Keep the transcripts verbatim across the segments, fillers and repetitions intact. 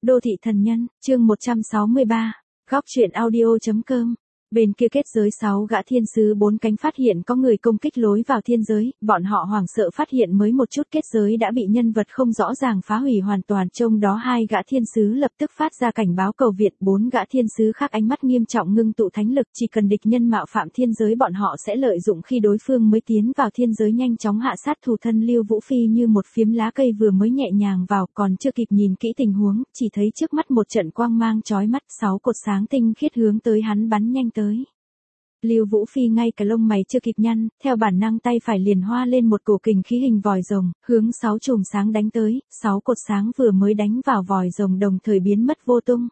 Đô thị thần nhân, chương một trăm sáu mươi ba, góc truyện audio.com. Bên kia kết giới sáu gã thiên sứ bốn cánh phát hiện có người công kích lối vào thiên giới, bọn họ hoảng sợ phát hiện mới một chút kết giới đã bị nhân vật không rõ ràng phá hủy hoàn toàn. Trong đó hai gã thiên sứ lập tức phát ra cảnh báo cầu viện, bốn gã thiên sứ khác ánh mắt nghiêm trọng ngưng tụ thánh lực, chỉ cần địch nhân mạo phạm thiên giới bọn họ sẽ lợi dụng khi đối phương mới tiến vào thiên giới nhanh chóng hạ sát thủ thân. Lưu Vũ Phi như một phiếm lá cây vừa mới nhẹ nhàng vào, còn chưa kịp nhìn kỹ tình huống, chỉ thấy trước mắt một trận quang mang chói mắt, sáu cột sáng tinh khiết hướng tới hắn bắn nhanh tới. Lưu Vũ Phi ngay cả lông mày chưa kịp nhăn, theo bản năng tay phải liền hoa lên một cổ kình khí hình vòi rồng, hướng sáu chùm sáng đánh tới, sáu cột sáng vừa mới đánh vào vòi rồng đồng thời biến mất vô tung.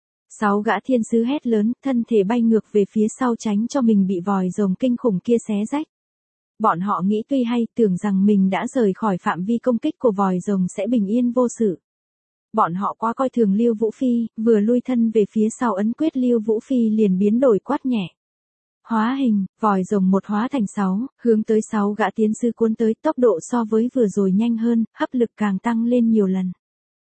Sáu gã thiên sứ hét lớn, thân thể bay ngược về phía sau tránh cho mình bị vòi rồng kinh khủng kia xé rách. Bọn họ nghĩ tuy hay, tưởng rằng mình đã rời khỏi phạm vi công kích của vòi rồng sẽ bình yên vô sự. Bọn họ quá coi thường Lưu Vũ Phi, vừa lui thân về phía sau ấn quyết Lưu Vũ Phi liền biến đổi quát nhẹ. Hóa hình, vòi rồng một hóa thành sáu, hướng tới sáu gã tiến sư cuốn tới, tốc độ so với vừa rồi nhanh hơn, hấp lực càng tăng lên nhiều lần.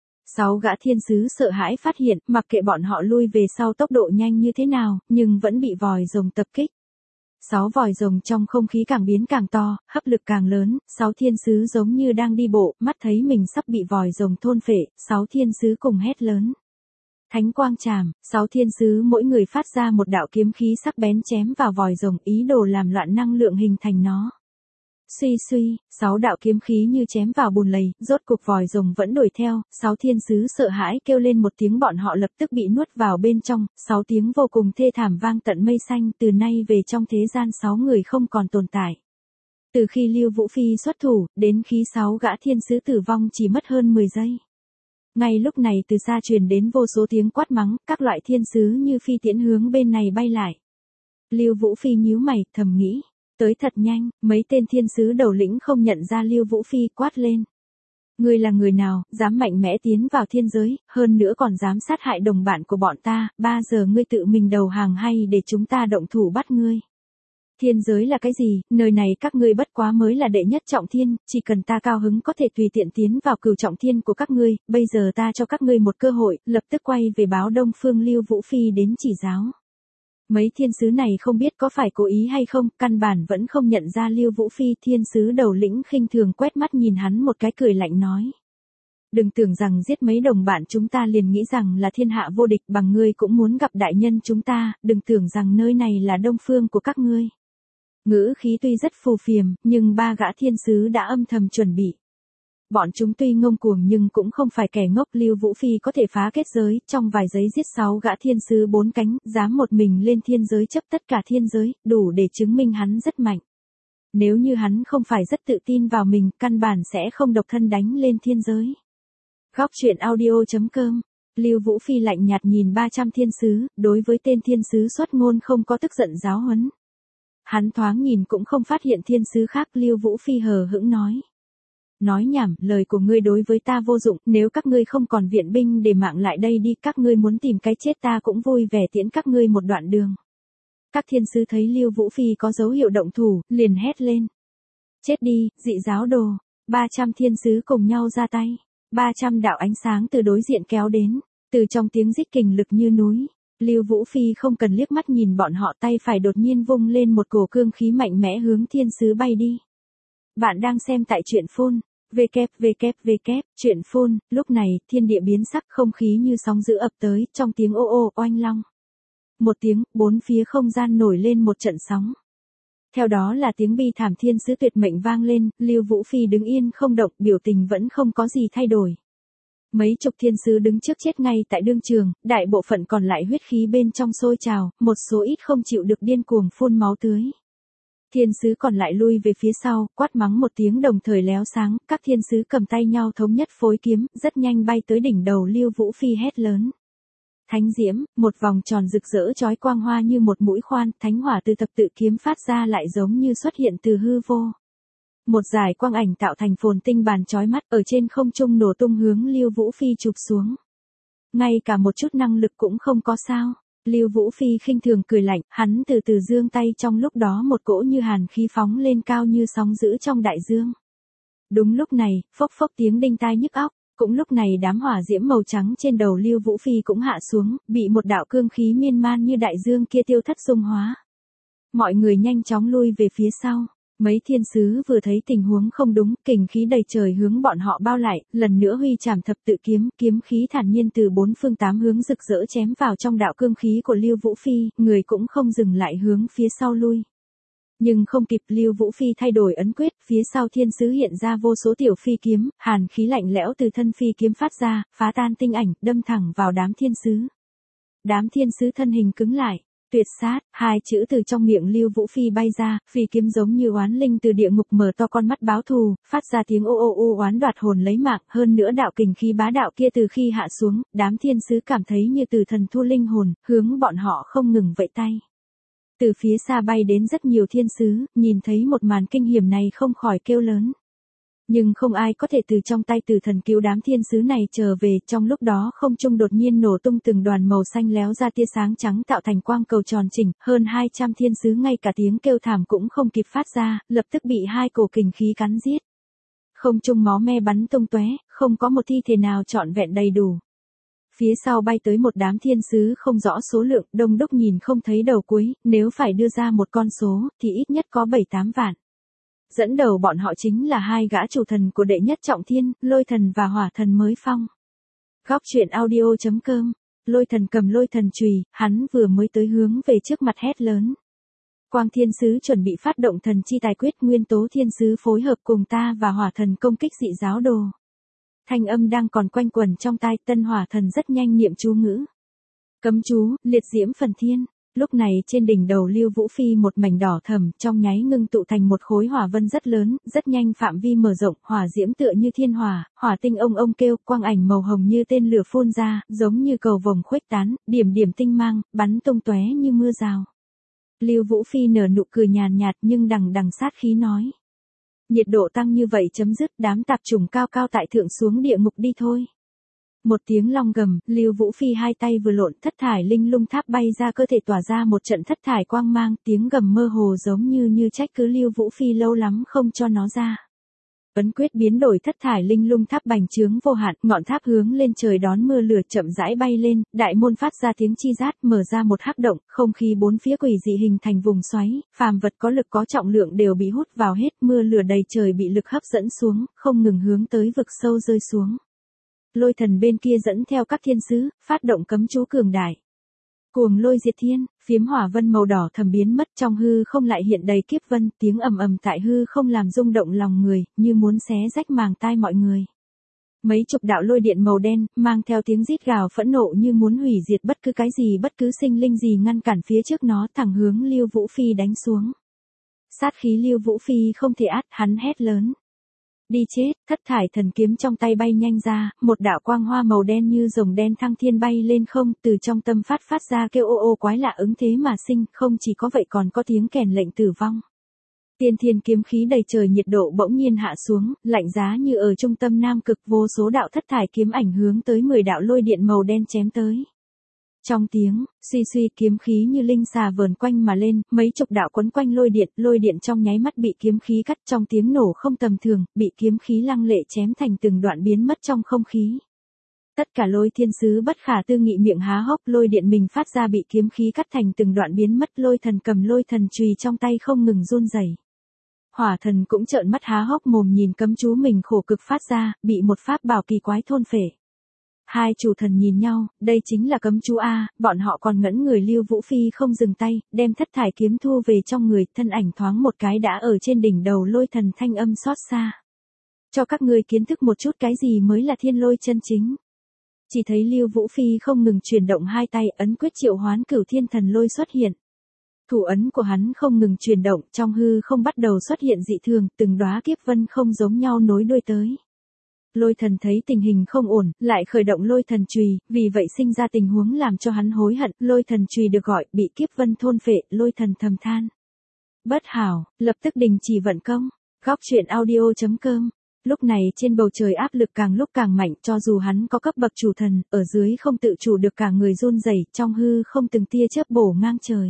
Sáu gã thiên sứ sợ hãi phát hiện, mặc kệ bọn họ lui về sau tốc độ nhanh như thế nào, nhưng vẫn bị vòi rồng tập kích. Sáu vòi rồng trong không khí càng biến càng to, hấp lực càng lớn, sáu thiên sứ giống như đang đi bộ, mắt thấy mình sắp bị vòi rồng thôn phệ, sáu thiên sứ cùng hét lớn. Thánh quang trảm, sáu thiên sứ mỗi người phát ra một đạo kiếm khí sắc bén chém vào vòi rồng, ý đồ làm loạn năng lượng hình thành nó. Suy suy, sáu đạo kiếm khí như chém vào bùn lầy, rốt cục vòi rồng vẫn đuổi theo, sáu thiên sứ sợ hãi kêu lên một tiếng, bọn họ lập tức bị nuốt vào bên trong, sáu tiếng vô cùng thê thảm vang tận mây xanh, từ nay về trong thế gian sáu người không còn tồn tại. Từ khi Lưu Vũ Phi xuất thủ, đến khi sáu gã thiên sứ tử vong chỉ mất hơn mười giây. Ngay lúc này từ xa truyền đến vô số tiếng quát mắng, các loại thiên sứ như phi tiễn hướng bên này bay lại. Lưu Vũ Phi nhíu mày, thầm nghĩ, tới thật nhanh, mấy tên thiên sứ đầu lĩnh không nhận ra Lưu Vũ Phi, quát lên. Ngươi là người nào, dám mạnh mẽ tiến vào thiên giới, hơn nữa còn dám sát hại đồng bạn của bọn ta, ba giờ ngươi tự mình đầu hàng hay để chúng ta động thủ bắt ngươi? Thiên giới là cái gì, nơi này các ngươi bất quá mới là đệ nhất trọng thiên, chỉ cần ta cao hứng có thể tùy tiện tiến vào cửu trọng thiên của các ngươi, bây giờ ta cho các ngươi một cơ hội, lập tức quay về báo Đông Phương. Lưu Vũ Phi đến chỉ giáo. Mấy thiên sứ này không biết có phải cố ý hay không, căn bản vẫn không nhận ra Lưu Vũ Phi. Thiên sứ đầu lĩnh khinh thường quét mắt nhìn hắn một cái cười lạnh nói. Đừng tưởng rằng giết mấy đồng bạn chúng ta liền nghĩ rằng là thiên hạ vô địch, bằng ngươi cũng muốn gặp đại nhân chúng ta, đừng tưởng rằng nơi này là Đông Phương của các ngươi. Ngữ khí tuy rất phù phiềm, nhưng ba gã thiên sứ đã âm thầm chuẩn bị. Bọn chúng tuy ngông cuồng nhưng cũng không phải kẻ ngốc. Lưu Vũ Phi có thể phá kết giới, trong vài giây giết sáu gã thiên sứ bốn cánh, dám một mình lên thiên giới chấp tất cả thiên giới, đủ để chứng minh hắn rất mạnh. Nếu như hắn không phải rất tự tin vào mình, căn bản sẽ không độc thân đánh lên thiên giới. Góc truyện audio.com. Lưu Vũ Phi lạnh nhạt nhìn ba trăm thiên sứ, đối với tên thiên sứ xuất ngôn không có tức giận giáo huấn. Hắn thoáng nhìn cũng không phát hiện thiên sứ khác. Lưu Vũ Phi hờ hững nói. Nói nhảm, lời của ngươi đối với ta vô dụng, nếu các ngươi không còn viện binh để mạng lại đây đi, các ngươi muốn tìm cái chết ta cũng vui vẻ tiễn các ngươi một đoạn đường. Các thiên sứ thấy Lưu Vũ Phi có dấu hiệu động thủ, liền hét lên. Chết đi, dị giáo đồ. ba trăm thiên sứ cùng nhau ra tay. ba trăm đạo ánh sáng từ đối diện kéo đến, từ trong tiếng rít kình lực như núi. Lưu Vũ Phi không cần liếc mắt nhìn bọn họ, tay phải đột nhiên vung lên một cổ cương khí mạnh mẽ hướng thiên sứ bay đi. Bạn đang xem tại truyện phun, www, truyện phun, lúc này, thiên địa biến sắc, không khí như sóng dữ ập tới, trong tiếng ô ô oanh long. Một tiếng, bốn phía không gian nổi lên một trận sóng. Theo đó là tiếng bi thảm thiên sứ tuyệt mệnh vang lên, Lưu Vũ Phi đứng yên không động, biểu tình vẫn không có gì thay đổi. Mấy chục thiên sứ đứng trước chết ngay tại đương trường, đại bộ phận còn lại huyết khí bên trong sôi trào, một số ít không chịu được điên cuồng phun máu tưới. Thiên sứ còn lại lui về phía sau, quát mắng một tiếng đồng thời léo sáng, các thiên sứ cầm tay nhau thống nhất phối kiếm, rất nhanh bay tới đỉnh đầu Lưu Vũ Phi hét lớn. Thánh diễm, một vòng tròn rực rỡ chói quang hoa như một mũi khoan, thánh hỏa từ thập tự kiếm phát ra lại giống như xuất hiện từ hư vô. Một dải quang ảnh tạo thành phồn tinh bàn chói mắt, ở trên không trung nổ tung hướng Lưu Vũ Phi chụp xuống. Ngay cả một chút năng lực cũng không có sao. Lưu Vũ Phi khinh thường cười lạnh, hắn từ từ giương tay, trong lúc đó một cỗ như hàn khí phóng lên cao như sóng dữ trong đại dương. Đúng lúc này, phốc phốc tiếng đinh tai nhức óc, Cũng lúc này đám hỏa diễm màu trắng trên đầu Lưu Vũ Phi cũng hạ xuống, bị một đạo cương khí miên man như đại dương kia tiêu thất dung hóa. Mọi người nhanh chóng lui về phía sau. Mấy thiên sứ vừa thấy tình huống không đúng, kình khí đầy trời hướng bọn họ bao lại, lần nữa huy chảm thập tự kiếm, kiếm khí thản nhiên từ bốn phương tám hướng rực rỡ chém vào trong đạo cương khí của Lưu Vũ Phi, người cũng không dừng lại hướng phía sau lui. Nhưng không kịp Lưu Vũ Phi thay đổi ấn quyết, phía sau thiên sứ hiện ra vô số tiểu phi kiếm, hàn khí lạnh lẽo từ thân phi kiếm phát ra, phá tan tinh ảnh, đâm thẳng vào đám thiên sứ. Đám thiên sứ thân hình cứng lại. Tuyệt sát, hai chữ từ trong miệng Lưu Vũ Phi bay ra, phi kiếm giống như oán linh từ địa ngục mở to con mắt báo thù, phát ra tiếng ô ô ô oán đoạt hồn lấy mạng, hơn nữa đạo kình khí bá đạo kia từ khi hạ xuống, đám thiên sứ cảm thấy như từ thần thu linh hồn, hướng bọn họ không ngừng vẫy tay. Từ phía xa bay đến rất nhiều thiên sứ, nhìn thấy một màn kinh hiểm này không khỏi kêu lớn. Nhưng không ai có thể từ trong tay tử thần cứu đám thiên sứ này trở về, trong lúc đó không trung đột nhiên nổ tung từng đoàn màu xanh léo ra tia sáng trắng tạo thành quang cầu tròn chỉnh, hơn hai trăm thiên sứ ngay cả tiếng kêu thảm cũng không kịp phát ra, lập tức bị hai cổ kình khí cắn giết. Không trung máu me bắn tung tóe, không có một thi thể nào trọn vẹn đầy đủ. Phía sau bay tới một đám thiên sứ không rõ số lượng, đông đúc nhìn không thấy đầu cuối, nếu phải đưa ra một con số, thì ít nhất có bảy tám vạn. Dẫn đầu bọn họ chính là hai gã chủ thần của đệ nhất trọng thiên, Lôi Thần và Hỏa Thần mới phong. Góc truyện audio chấm com, Lôi Thần cầm lôi thần chùy, hắn vừa mới tới hướng về trước mặt hét lớn. Quang thiên sứ chuẩn bị phát động thần chi tài quyết, nguyên tố thiên sứ phối hợp cùng ta và Hỏa Thần công kích dị giáo đồ. Thanh âm đang còn quanh quẩn trong tai, Tân Hỏa Thần rất nhanh niệm chú ngữ. Cấm chú, liệt diễm phần thiên. Lúc này trên đỉnh đầu Lưu Vũ Phi một mảnh đỏ thẫm, trong nháy ngưng tụ thành một khối hỏa vân rất lớn, rất nhanh phạm vi mở rộng, hỏa diễm tựa như thiên hỏa, hỏa tinh ông ông kêu, quang ảnh màu hồng như tên lửa phun ra, giống như cầu vồng khuếch tán, điểm điểm tinh mang, bắn tung tóe như mưa rào. Lưu Vũ Phi nở nụ cười nhàn nhạt nhưng đằng đằng sát khí nói: nhiệt độ tăng như vậy chấm dứt, đám tạp chủng cao cao tại thượng xuống địa ngục đi thôi. Một tiếng long gầm, Lưu Vũ Phi hai tay vừa lộn, thất thải linh lung tháp bay ra cơ thể tỏa ra một trận thất thải quang mang, tiếng gầm mơ hồ giống như như trách cứ Lưu Vũ Phi lâu lắm không cho nó ra. Ấn quyết biến đổi, thất thải linh lung tháp bành trướng vô hạn, ngọn tháp hướng lên trời đón mưa lửa chậm rãi bay lên, đại môn phát ra tiếng chi rát, mở ra một hắc động, không khí bốn phía quỷ dị hình thành vùng xoáy, phàm vật có lực có trọng lượng đều bị hút vào hết, mưa lửa đầy trời bị lực hấp dẫn xuống, không ngừng hướng tới vực sâu rơi xuống. Lôi Thần bên kia dẫn theo các thiên sứ, phát động cấm chú cường đại. Cuồng lôi diệt thiên, phiếm hỏa vân màu đỏ thầm biến mất, trong hư không lại hiện đầy kiếp vân, tiếng ầm ầm tại hư không làm rung động lòng người, như muốn xé rách màng tai mọi người. Mấy chục đạo lôi điện màu đen, mang theo tiếng rít gào phẫn nộ như muốn hủy diệt bất cứ cái gì, bất cứ sinh linh gì ngăn cản phía trước nó, thẳng hướng Lưu Vũ Phi đánh xuống. Sát khí Lưu Vũ Phi không thể át, hắn hét lớn: đi chết, thất thải thần kiếm trong tay bay nhanh ra, một đạo quang hoa màu đen như rồng đen thăng thiên bay lên không, từ trong tâm phát phát ra kêu ô ô quái lạ ứng thế mà sinh, không chỉ có vậy còn có tiếng kèn lệnh tử vong. Tiên thiên kiếm khí đầy trời, nhiệt độ bỗng nhiên hạ xuống, lạnh giá như ở trung tâm nam cực, vô số đạo thất thải kiếm ảnh hướng tới mười đạo lôi điện màu đen chém tới. Trong tiếng, suy suy kiếm khí như linh xà vờn quanh mà lên, mấy chục đạo quấn quanh lôi điện, lôi điện trong nháy mắt bị kiếm khí cắt, trong tiếng nổ không tầm thường, bị kiếm khí lăng lệ chém thành từng đoạn biến mất trong không khí. Tất cả lôi thiên sứ bất khả tư nghị miệng há hốc, lôi điện mình phát ra bị kiếm khí cắt thành từng đoạn biến mất, Lôi Thần cầm lôi thần chùy trong tay không ngừng run rẩy. Hỏa Thần cũng trợn mắt há hốc mồm nhìn cấm chú mình khổ cực phát ra, bị một pháp bảo kỳ quái thôn phệ. Hai chủ thần nhìn nhau, đây chính là cấm chú A, bọn họ còn ngẩn người. Lưu Vũ Phi không dừng tay, đem thất thải kiếm thu về trong người, thân ảnh thoáng một cái đã ở trên đỉnh đầu Lôi Thần, thanh âm xót xa: cho các ngươi kiến thức một chút cái gì mới là thiên lôi chân chính. Chỉ thấy Lưu Vũ Phi không ngừng chuyển động hai tay, ấn quyết triệu hoán cửu thiên thần lôi xuất hiện. Thủ ấn của hắn không ngừng chuyển động, trong hư không bắt đầu xuất hiện dị thường, từng đóa kiếp vân không giống nhau nối đuôi tới. Lôi Thần thấy tình hình không ổn, lại khởi động lôi thần chùy, vì vậy sinh ra tình huống làm cho hắn hối hận, lôi thần chùy được gọi, bị kiếp vân thôn phệ, Lôi Thần thầm than: bất hảo, lập tức đình chỉ vận công. Góc truyện audio chấm com. Lúc này trên bầu trời áp lực càng lúc càng mạnh, cho dù hắn có cấp bậc chủ thần, ở dưới không tự chủ được cả người run rẩy, trong hư không từng tia chớp bổ ngang trời.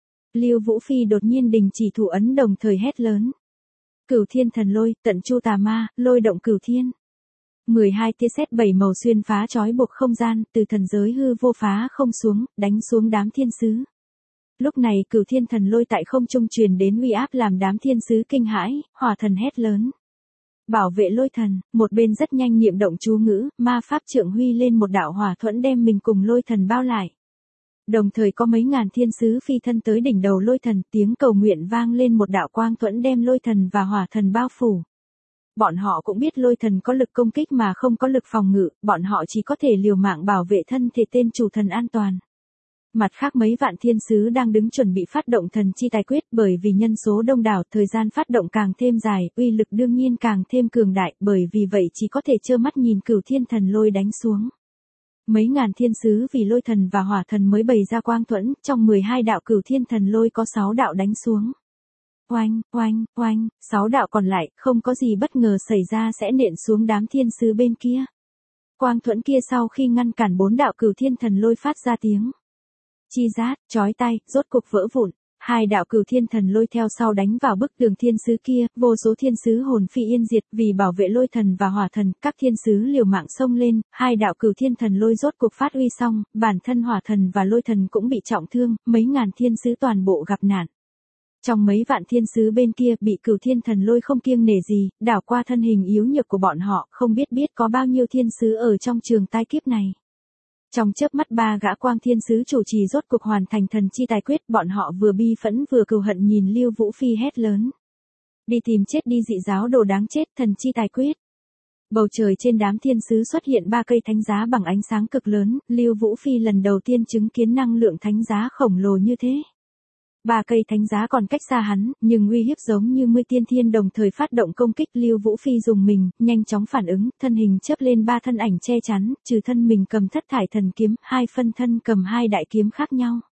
Lưu Vũ Phi đột nhiên đình chỉ thủ ấn, đồng thời hét lớn: cửu thiên thần lôi, tận chu tà ma, lôi động cửu thiên. mười hai tia sét bảy màu xuyên phá trói buộc không gian, từ thần giới hư vô phá không xuống, đánh xuống đám thiên sứ. Lúc này Cửu Thiên Thần Lôi tại không trung truyền đến uy áp làm đám thiên sứ kinh hãi, Hỏa Thần hét lớn. Bảo vệ Lôi Thần, một bên rất nhanh niệm động chú ngữ, ma pháp trượng huy lên một đạo hỏa thuẫn đem mình cùng Lôi Thần bao lại. Đồng thời có mấy ngàn thiên sứ phi thân tới đỉnh đầu Lôi Thần, tiếng cầu nguyện vang lên, một đạo quang thuẫn đem Lôi Thần và Hỏa Thần bao phủ. Bọn họ cũng biết Lôi Thần có lực công kích mà không có lực phòng ngự, bọn họ chỉ có thể liều mạng bảo vệ thân thể tên chủ thần an toàn. Mặt khác mấy vạn thiên sứ đang đứng chuẩn bị phát động thần chi tài quyết, bởi vì nhân số đông đảo, thời gian phát động càng thêm dài, uy lực đương nhiên càng thêm cường đại, bởi vì vậy chỉ có thể trơ mắt nhìn Cửu Thiên Thần Lôi đánh xuống. Mấy ngàn thiên sứ vì Lôi Thần và Hỏa Thần mới bày ra quang thuẫn, trong mười hai đạo Cửu Thiên Thần Lôi có sáu đạo đánh xuống. Oanh, oanh, oanh, sáu đạo còn lại, không có gì bất ngờ xảy ra sẽ nện xuống đám thiên sứ bên kia. Quang thuẫn kia sau khi ngăn cản bốn đạo Cửu Thiên Thần Lôi phát ra tiếng chi rát, chói tai, rốt cục vỡ vụn. Hai đạo Cửu Thiên Thần Lôi theo sau đánh vào bức tường thiên sứ kia, vô số thiên sứ hồn phi yên diệt, vì bảo vệ Lôi Thần và Hỏa Thần, các thiên sứ liều mạng xông lên, hai đạo Cửu Thiên Thần Lôi rốt cục phát uy xong, bản thân Hỏa Thần và Lôi Thần cũng bị trọng thương, mấy ngàn thiên sứ toàn bộ gặp nạn. Trong mấy vạn thiên sứ bên kia bị Cửu Thiên Thần Lôi không kiêng nể gì, đảo qua thân hình yếu nhược của bọn họ, không biết biết có bao nhiêu thiên sứ ở trong trường tai kiếp này. Trong chớp mắt ba gã quang thiên sứ chủ trì rốt cuộc hoàn thành thần chi tài quyết, bọn họ vừa bi phẫn vừa cừu hận nhìn Lưu Vũ Phi hét lớn. Đi tìm chết đi dị giáo đồ đáng chết, thần chi tài quyết. Bầu trời trên đám thiên sứ xuất hiện ba cây thánh giá bằng ánh sáng cực lớn, Lưu Vũ Phi lần đầu tiên chứng kiến năng lượng thánh giá khổng lồ như thế. Ba cây thánh giá còn cách xa hắn, nhưng uy hiếp giống như mươi tiên thiên đồng thời phát động công kích. Lưu Vũ Phi dùng mình, nhanh chóng phản ứng, thân hình chớp lên ba thân ảnh che chắn, trừ thân mình cầm thất thải thần kiếm, hai phân thân cầm hai đại kiếm khác nhau.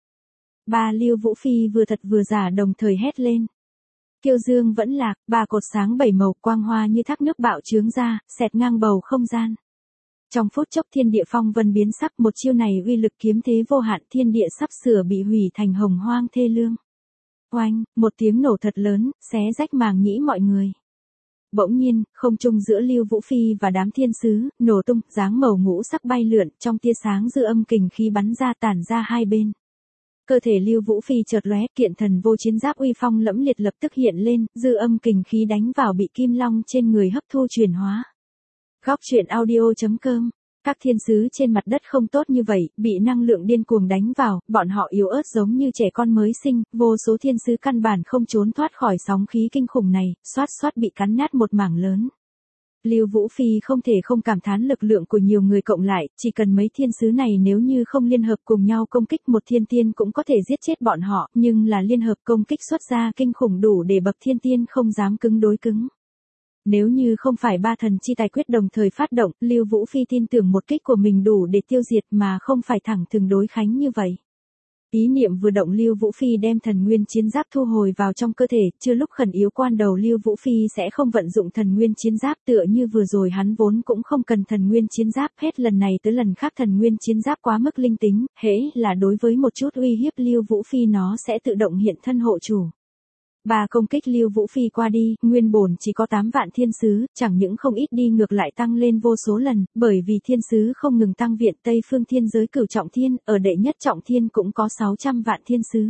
Ba Lưu Vũ Phi vừa thật vừa giả đồng thời hét lên. Kiêu dương vẫn lạc, ba cột sáng bảy màu quang hoa như thác nước bạo trướng ra, xẹt ngang bầu không gian. Trong phút chốc thiên địa phong vân biến sắc, một chiêu này uy lực kiếm thế vô hạn, thiên địa sắp sửa bị hủy thành hồng hoang thê lương. Oanh, một tiếng nổ thật lớn, xé rách màng nhĩ mọi người. Bỗng nhiên, không trung giữa Lưu Vũ Phi và đám thiên sứ, nổ tung, dáng màu ngũ sắc bay lượn, trong tia sáng dư âm kình khí bắn ra tản ra hai bên. Cơ thể Lưu Vũ Phi chợt lóe, kiện thần vô chiến giáp uy phong lẫm liệt lập tức hiện lên, dư âm kình khí đánh vào bị kim long trên người hấp thu chuyển hóa. Góc truyện audio chấm com. Các thiên sứ trên mặt đất không tốt như vậy, bị năng lượng điên cuồng đánh vào, bọn họ yếu ớt giống như trẻ con mới sinh, vô số thiên sứ căn bản không trốn thoát khỏi sóng khí kinh khủng này, xoát xoát bị cắn nát một mảng lớn. Lưu Vũ Phi không thể không cảm thán lực lượng của nhiều người cộng lại, chỉ cần mấy thiên sứ này nếu như không liên hợp cùng nhau công kích một thiên tiên cũng có thể giết chết bọn họ, nhưng là liên hợp công kích xuất ra kinh khủng đủ để bậc thiên tiên không dám cứng đối cứng. Nếu như không phải ba thần chi tài quyết đồng thời phát động, Lưu Vũ Phi tin tưởng một kích của mình đủ để tiêu diệt mà không phải thẳng thừng đối kháng như vậy. Ý niệm vừa động, Lưu Vũ Phi đem thần nguyên chiến giáp thu hồi vào trong cơ thể, chưa lúc khẩn yếu quan đầu Lưu Vũ Phi sẽ không vận dụng thần nguyên chiến giáp, tựa như vừa rồi hắn vốn cũng không cần thần nguyên chiến giáp, hết lần này tới lần khác thần nguyên chiến giáp quá mức linh tính, hễ là đối với một chút uy hiếp Lưu Vũ Phi nó sẽ tự động hiện thân hộ chủ. Ba công kích Lưu Vũ Phi qua đi, nguyên bổn chỉ có tám vạn thiên sứ, chẳng những không ít đi ngược lại tăng lên vô số lần, bởi vì thiên sứ không ngừng tăng viện. Tây phương thiên giới cửu trọng thiên, ở đệ nhất trọng thiên cũng có sáu trăm vạn thiên sứ.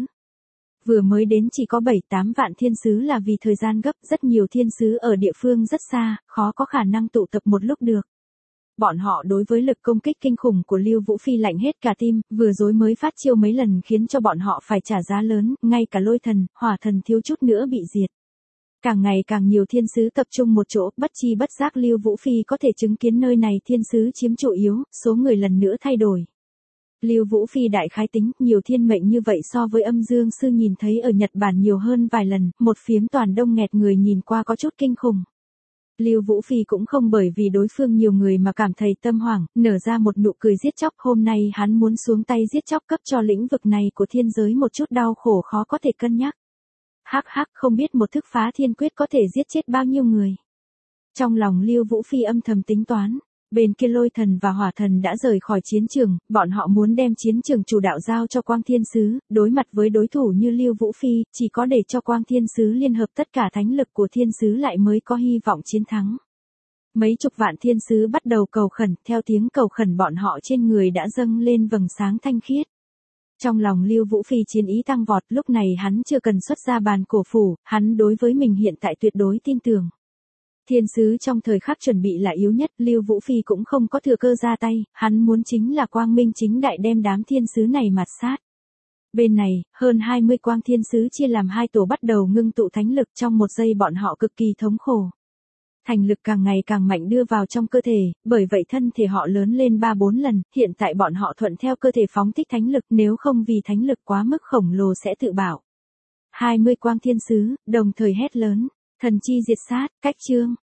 Vừa mới đến chỉ có bảy tám vạn thiên sứ là vì thời gian gấp, rất nhiều thiên sứ ở địa phương rất xa, khó có khả năng tụ tập một lúc được. Bọn họ đối với lực công kích kinh khủng của Lưu Vũ Phi lạnh hết cả tim, vừa rồi mới phát chiêu mấy lần khiến cho bọn họ phải trả giá lớn, ngay cả Lôi Thần, Hỏa Thần thiếu chút nữa bị diệt. Càng ngày càng nhiều thiên sứ tập trung một chỗ, bất chi bất giác Lưu Vũ Phi có thể chứng kiến nơi này thiên sứ chiếm chủ yếu, số người lần nữa thay đổi. Lưu Vũ Phi đại khái tính, nhiều thiên mệnh như vậy so với Âm Dương Sư nhìn thấy ở Nhật Bản nhiều hơn vài lần, một phiếm toàn đông nghẹt người nhìn qua có chút kinh khủng. Lưu Vũ Phi cũng không bởi vì đối phương nhiều người mà cảm thấy tâm hoảng, nở ra một nụ cười giết chóc, hôm nay hắn muốn xuống tay giết chóc cấp cho lĩnh vực này của thiên giới một chút đau khổ khó có thể cân nhắc. Hắc hắc, không biết một thức phá thiên quyết có thể giết chết bao nhiêu người. Trong lòng Lưu Vũ Phi âm thầm tính toán. Bên kia Lôi Thần và Hỏa Thần đã rời khỏi chiến trường, bọn họ muốn đem chiến trường chủ đạo giao cho Quang Thiên Sứ, đối mặt với đối thủ như Lưu Vũ Phi, chỉ có để cho Quang Thiên Sứ liên hợp tất cả thánh lực của thiên sứ lại mới có hy vọng chiến thắng. Mấy chục vạn thiên sứ bắt đầu cầu khẩn, theo tiếng cầu khẩn bọn họ trên người đã dâng lên vầng sáng thanh khiết. Trong lòng Lưu Vũ Phi chiến ý tăng vọt, lúc này hắn chưa cần xuất ra bàn cổ phủ, hắn đối với mình hiện tại tuyệt đối tin tưởng. Thiên sứ trong thời khắc chuẩn bị là yếu nhất, Lưu Vũ Phi cũng không có thừa cơ ra tay, hắn muốn chính là quang minh chính đại đem đám thiên sứ này mạt sát. Bên này, hơn hai mươi quang thiên sứ chia làm hai tổ bắt đầu ngưng tụ thánh lực, trong một giây bọn họ cực kỳ thống khổ. Thành lực càng ngày càng mạnh đưa vào trong cơ thể, bởi vậy thân thể họ lớn lên ba bốn lần, hiện tại bọn họ thuận theo cơ thể phóng thích thánh lực, nếu không vì thánh lực quá mức khổng lồ sẽ tự bảo. hai mươi quang thiên sứ, đồng thời hét lớn, thần chi diệt sát, cách chương.